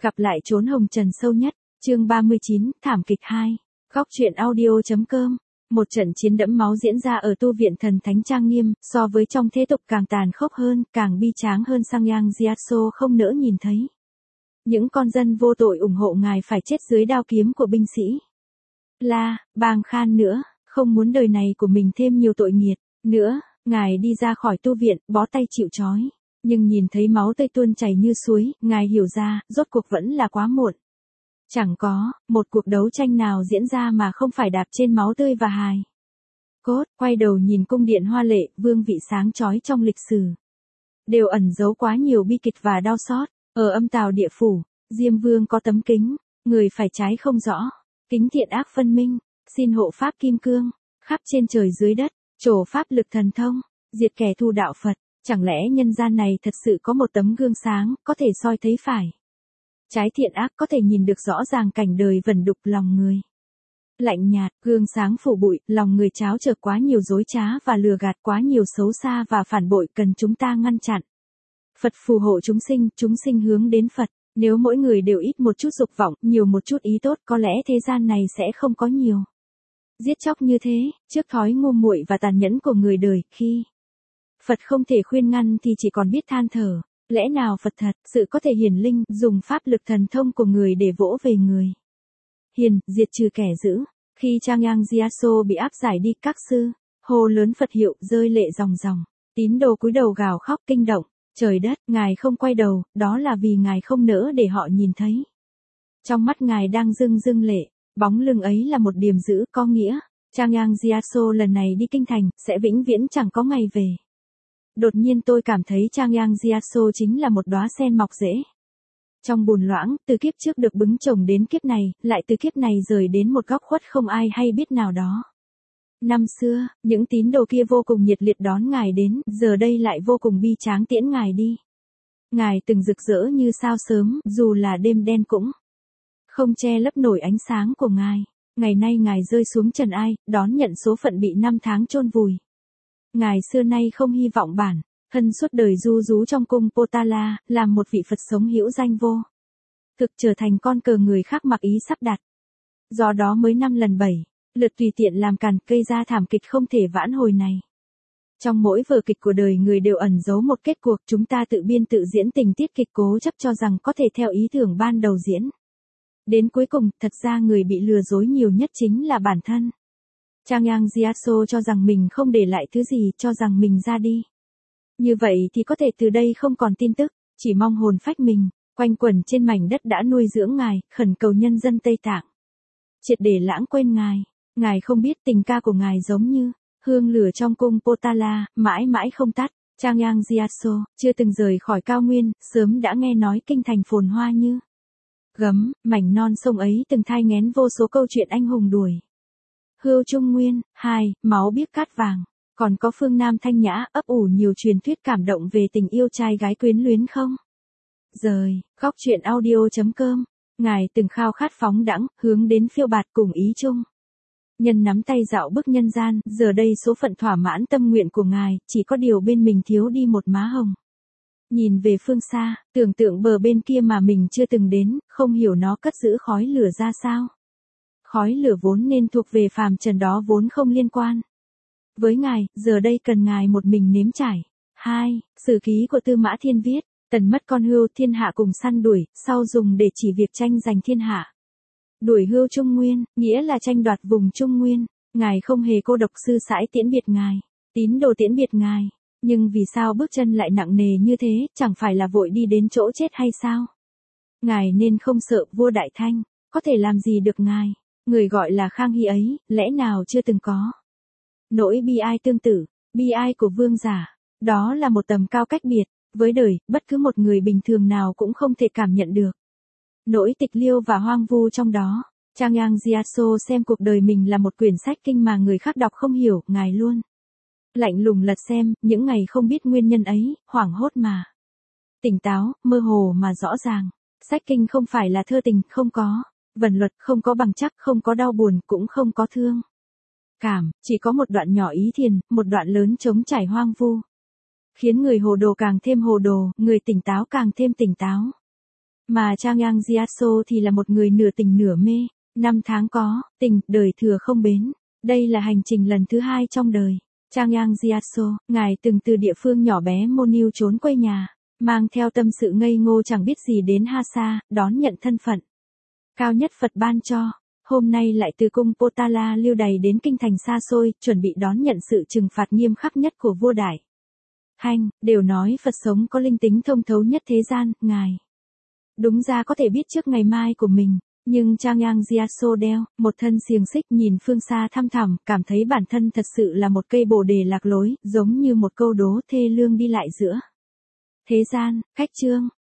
Gặp lại chốn hồng trần sâu nhất, chương 39, thảm kịch 2. Góc truyện audio.com. Một trận chiến đẫm máu diễn ra ở tu viện thần thánh trang nghiêm, so với trong thế tục càng tàn khốc hơn, càng bi tráng hơn. Sangyang Gyatso không nỡ nhìn thấy. Những con dân vô tội ủng hộ ngài phải chết dưới đao kiếm của binh sĩ. Bang Khan nữa, không muốn đời này của mình thêm nhiều tội nghiệt nữa, ngài đi ra khỏi tu viện, bó tay chịu trói. Nhưng nhìn thấy máu tươi tuôn chảy như suối, ngài hiểu ra, rốt cuộc vẫn là quá muộn. Chẳng có một cuộc đấu tranh nào diễn ra mà không phải đạp trên máu tươi và hài cốt. Quay đầu nhìn cung điện hoa lệ, vương vị sáng chói trong lịch sử, đều ẩn giấu quá nhiều bi kịch và đau xót. Ở âm tào địa phủ, Diêm Vương có tấm kính, người phải trái không rõ, kính thiện ác phân minh, xin hộ pháp kim cương, khắp trên trời dưới đất, trổ pháp lực thần thông, diệt kẻ thù đạo Phật. Chẳng lẽ nhân gian này thật sự có một tấm gương sáng, có thể soi thấy phải trái thiện ác, có thể nhìn được rõ ràng cảnh đời vẩn đục lòng người. Lạnh nhạt, gương sáng phủ bụi, lòng người tráo trở quá nhiều dối trá và lừa gạt, quá nhiều xấu xa và phản bội, cần chúng ta ngăn chặn. Phật phù hộ chúng sinh hướng đến Phật. Nếu mỗi người đều ít một chút dục vọng, nhiều một chút ý tốt, có lẽ thế gian này sẽ không có nhiều giết chóc như thế. Trước thói ngu muội và tàn nhẫn của người đời, khi Phật không thể khuyên ngăn thì chỉ còn biết than thở. Lẽ nào Phật thật sự có thể hiển linh, dùng pháp lực thần thông của người để vỗ về người hiền, diệt trừ kẻ dữ. Khi Sangyang Gyatso bị áp giải đi, các sư hô lớn Phật hiệu, rơi lệ ròng ròng. Tín đồ cúi đầu gào khóc kinh động. Trời đất, ngài không quay đầu, đó là vì ngài không nỡ để họ nhìn thấy. Trong mắt ngài đang rưng rưng lệ, bóng lưng ấy là một điềm dữ, có nghĩa Sangyang Gyatso lần này đi kinh thành sẽ vĩnh viễn chẳng có ngày về. Đột nhiên tôi cảm thấy Sangyang Gyatso chính là một đóa sen mọc rễ trong bùn loãng, từ kiếp trước được bứng chồng đến kiếp này, lại từ kiếp này rời đến một góc khuất không ai hay biết nào đó. Năm xưa, những tín đồ kia vô cùng nhiệt liệt đón ngài đến, giờ đây lại vô cùng bi tráng tiễn ngài đi. Ngài từng rực rỡ như sao sớm, dù là đêm đen cũng không che lấp nổi ánh sáng của ngài. Ngày nay ngài rơi xuống trần ai, đón nhận số phận bị năm tháng chôn vùi. Ngài xưa nay không hy vọng bản thân suốt đời du rú trong cung Potala, làm một vị Phật sống hữu danh vô thực, trở thành con cờ người khác mặc ý sắp đặt. Do đó mới 5 lần 7 lượt tùy tiện làm càn, gây ra thảm kịch không thể vãn hồi này. Trong mỗi vở kịch của đời người đều ẩn giấu một kết cuộc, chúng ta tự biên tự diễn tình tiết kịch, cố chấp cho rằng có thể theo ý tưởng ban đầu diễn đến cuối cùng. Thật ra người bị lừa dối nhiều nhất chính là bản thân. Sangyang Gyatso cho rằng mình không để lại thứ gì, cho rằng mình ra đi như vậy thì có thể từ đây không còn tin tức, chỉ mong hồn phách mình quanh quẩn trên mảnh đất đã nuôi dưỡng ngài, khẩn cầu nhân dân Tây Tạng triệt để lãng quên ngài. Ngài không biết tình ca của ngài giống như hương lửa trong cung Potala, mãi mãi không tắt. Sangyang Gyatso chưa từng rời khỏi cao nguyên, sớm đã nghe nói kinh thành phồn hoa như gấm, mảnh non sông ấy từng thai nghén vô số câu chuyện anh hùng đuổi hưu Trung Nguyên. Máu biếc cát vàng. Còn có phương Nam thanh nhã, ấp ủ nhiều truyền thuyết cảm động về tình yêu trai gái quyến luyến không rời. Góc truyện audio.com. Ngài từng khao khát phóng đãng, hướng đến phiêu bạt cùng ý chung nhân nắm tay dạo bước nhân gian, giờ đây số phận thỏa mãn tâm nguyện của ngài, chỉ có điều bên mình thiếu đi một má hồng. Nhìn về phương xa, tưởng tượng bờ bên kia mà mình chưa từng đến, không hiểu nó cất giữ khói lửa ra sao. Khói lửa vốn nên thuộc về phàm trần, đó vốn không liên quan với ngài, giờ đây cần ngài một mình nếm trải. Sử ký của Tư Mã Thiên viết, tần mất con hươu, thiên hạ cùng săn đuổi, sau dùng để chỉ việc tranh giành thiên hạ. Đuổi hươu Trung Nguyên, nghĩa là tranh đoạt vùng Trung Nguyên. Ngài không hề cô độc, sư sãi tiễn biệt ngài, tín đồ tiễn biệt ngài. Nhưng vì sao bước chân lại nặng nề như thế, chẳng phải là vội đi đến chỗ chết hay sao? Ngài nên không sợ, vua Đại Thanh có thể làm gì được ngài. Người gọi là Khang Hy ấy, lẽ nào chưa từng có nỗi bi ai tương tự, bi ai của vương giả. Đó là một tầm cao cách biệt với đời, bất cứ một người bình thường nào cũng không thể cảm nhận được nỗi tịch liêu và hoang vu trong đó. Sangyang Gyatso xem cuộc đời mình là một quyển sách kinh mà người khác đọc không hiểu, ngài luôn lạnh lùng lật xem, những ngày không biết nguyên nhân ấy, hoảng hốt mà tỉnh táo, mơ hồ mà rõ ràng. Sách kinh không phải là thơ tình, không có vần luật, không có bằng chắc, không có đau buồn, cũng không có thương cảm, chỉ có một đoạn nhỏ ý thiền, một đoạn lớn trống trải hoang vu, khiến người hồ đồ càng thêm hồ đồ, người tỉnh táo càng thêm tỉnh táo. Mà Trang Yang Jiaso thì là một người nửa tình nửa mê, năm tháng có, tình, đời thừa không bến. Đây là hành trình lần thứ 2 trong đời. Trang Yang Jiaso, ngài từng từ địa phương nhỏ bé Monil trốn quê nhà, mang theo tâm sự ngây ngô chẳng biết gì đến Hasa, đón nhận thân phận cao nhất Phật ban cho. Hôm nay lại từ cung Potala lưu đày đến kinh thành xa xôi, chuẩn bị đón nhận sự trừng phạt nghiêm khắc nhất của vua Đại Hanh. Đều nói Phật sống có linh tính thông thấu nhất thế gian, ngài đúng ra có thể biết trước ngày mai của mình. Nhưng Trang Yang Jiaso đeo một thân xiềng xích, nhìn phương xa thăm thẳm, cảm thấy bản thân thật sự là một cây bồ đề lạc lối, giống như một câu đố thê lương đi lại giữa thế gian. Khách chương.